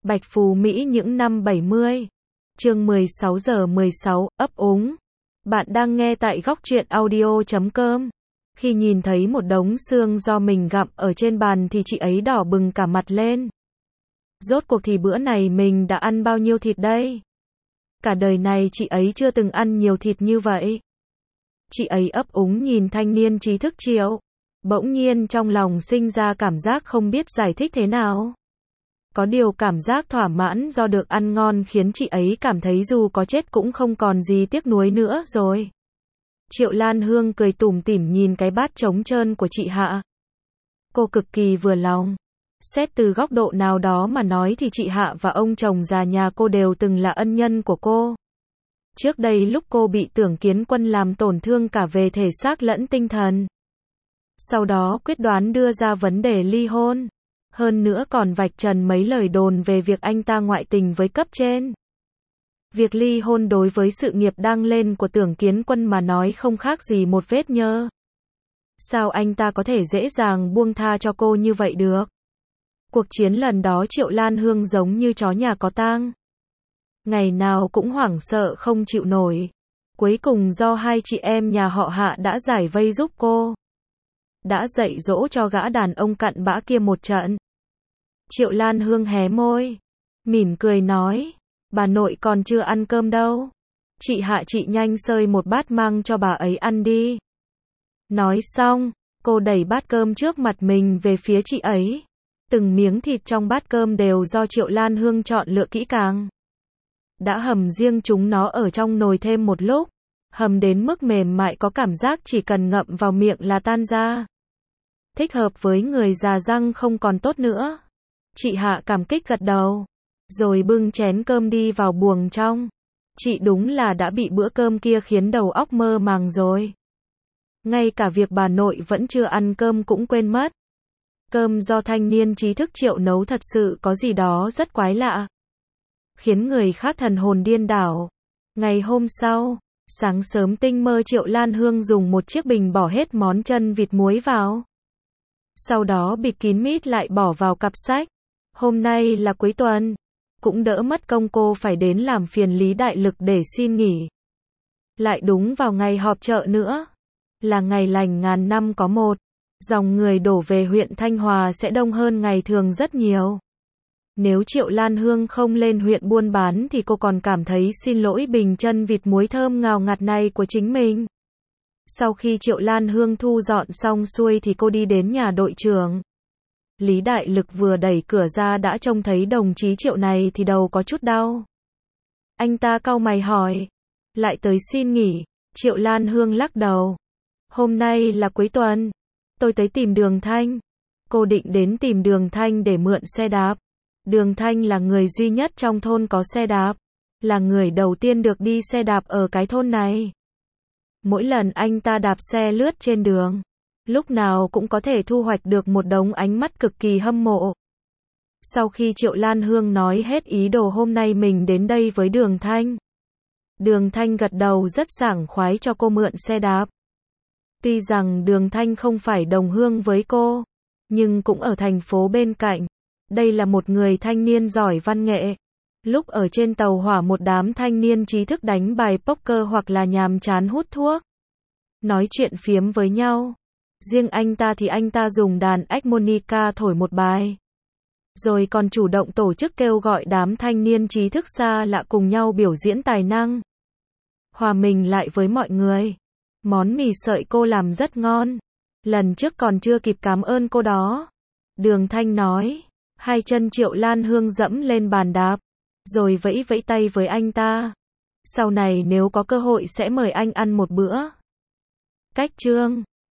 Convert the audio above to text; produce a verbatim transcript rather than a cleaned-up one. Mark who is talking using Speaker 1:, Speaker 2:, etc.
Speaker 1: Bạch Phú Mỹ những năm bảy mươi. Chương mười sáu giờ mười sáu, ấp úng. Bạn đang nghe tại góc truyện audio chấm com. Khi nhìn thấy một đống xương do mình gặm ở trên bàn thì chị ấy đỏ bừng cả mặt lên. Rốt cuộc thì bữa này mình đã ăn bao nhiêu thịt đây? Cả đời này chị ấy chưa từng ăn nhiều thịt như vậy. Chị ấy ấp úng nhìn thanh niên trí thức Triệu. Bỗng nhiên trong lòng sinh ra cảm giác không biết giải thích thế nào. Có điều cảm giác thỏa mãn do được ăn ngon khiến chị ấy cảm thấy dù có chết cũng không còn gì tiếc nuối nữa rồi. Triệu Lan Hương cười tủm tỉm nhìn cái bát trống trơn của chị Hạ. Cô cực kỳ vừa lòng. Xét từ góc độ nào đó mà nói thì chị Hạ và ông chồng già nhà cô đều từng là ân nhân của cô. Trước đây lúc cô bị Tưởng Kiến Quân làm tổn thương cả về thể xác lẫn tinh thần. Sau đó quyết đoán đưa ra vấn đề ly hôn. Hơn nữa còn vạch trần mấy lời đồn về việc anh ta ngoại tình với cấp trên. Việc ly hôn đối với sự nghiệp đang lên của Tưởng Kiến Quân mà nói không khác gì một vết nhơ. Sao anh ta có thể dễ dàng buông tha cho cô như vậy được? Cuộc chiến lần đó Triệu Lan Hương giống như chó nhà có tang. Ngày nào cũng hoảng sợ không chịu nổi. Cuối cùng do hai chị em nhà họ Hạ đã giải vây giúp cô. Đã dạy dỗ cho gã đàn ông cặn bã kia một trận. Triệu Lan Hương hé môi, mỉm cười nói, bà nội còn chưa ăn cơm đâu. Chị Hạ chị nhanh xơi một bát mang cho bà ấy ăn đi. Nói xong, cô đẩy bát cơm trước mặt mình về phía chị ấy. Từng miếng thịt trong bát cơm đều do Triệu Lan Hương chọn lựa kỹ càng. Đã hầm riêng chúng nó ở trong nồi thêm một lúc. Hầm đến mức mềm mại có cảm giác chỉ cần ngậm vào miệng là tan ra. Thích hợp với người già răng không còn tốt nữa. Chị Hạ cảm kích gật đầu. Rồi bưng chén cơm đi vào buồng trong. Chị đúng là đã bị bữa cơm kia khiến đầu óc mơ màng rồi. Ngay cả việc bà nội vẫn chưa ăn cơm cũng quên mất. Cơm do thanh niên trí thức Triệu nấu thật sự có gì đó rất quái lạ. Khiến người khác thần hồn điên đảo. Ngày hôm sau, sáng sớm tinh mơ Triệu Lan Hương dùng một chiếc bình bỏ hết món chân vịt muối vào. Sau đó bịt kín mít lại bỏ vào cặp sách. Hôm nay là cuối tuần. Cũng đỡ mất công cô phải đến làm phiền Lý Đại Lực để xin nghỉ. Lại đúng vào ngày họp chợ nữa. Là ngày lành ngàn năm có một. Dòng người đổ về huyện Thanh Hòa sẽ đông hơn ngày thường rất nhiều. Nếu Triệu Lan Hương không lên huyện buôn bán thì cô còn cảm thấy xin lỗi bình chân vịt muối thơm ngào ngạt này của chính mình. Sau khi Triệu Lan Hương thu dọn xong xuôi thì cô đi đến nhà đội trưởng. Lý Đại Lực vừa đẩy cửa ra đã trông thấy đồng chí Triệu này thì đầu có chút đau. Anh ta cau mày hỏi, lại tới xin nghỉ? Triệu Lan Hương lắc đầu. Hôm nay là cuối tuần. Tôi tới tìm Đường Thanh. Cô định đến tìm Đường Thanh để mượn xe đạp. Đường Thanh là người duy nhất trong thôn có xe đạp. Là người đầu tiên được đi xe đạp ở cái thôn này. Mỗi lần anh ta đạp xe lướt trên đường, lúc nào cũng có thể thu hoạch được một đống ánh mắt cực kỳ hâm mộ. Sau khi Triệu Lan Hương nói hết ý đồ hôm nay mình đến đây với Đường Thanh, Đường Thanh gật đầu rất sảng khoái cho cô mượn xe đạp. Tuy rằng Đường Thanh không phải đồng hương với cô, nhưng cũng ở thành phố bên cạnh. Đây là một người thanh niên giỏi văn nghệ. Lúc ở trên tàu hỏa một đám thanh niên trí thức đánh bài poker hoặc là nhàm chán hút thuốc. Nói chuyện phiếm với nhau. Riêng anh ta thì anh ta dùng đàn harmonica thổi một bài. Rồi còn chủ động tổ chức kêu gọi đám thanh niên trí thức xa lạ cùng nhau biểu diễn tài năng. Hòa mình lại với mọi người. Món mì sợi cô làm rất ngon. Lần trước còn chưa kịp cảm ơn cô đó. Đường Thanh nói. Hai chân Triệu Lan Hương dẫm lên bàn đạp. Rồi vẫy vẫy tay với anh ta. Sau này nếu có cơ hội sẽ mời anh ăn một bữa. Cách chương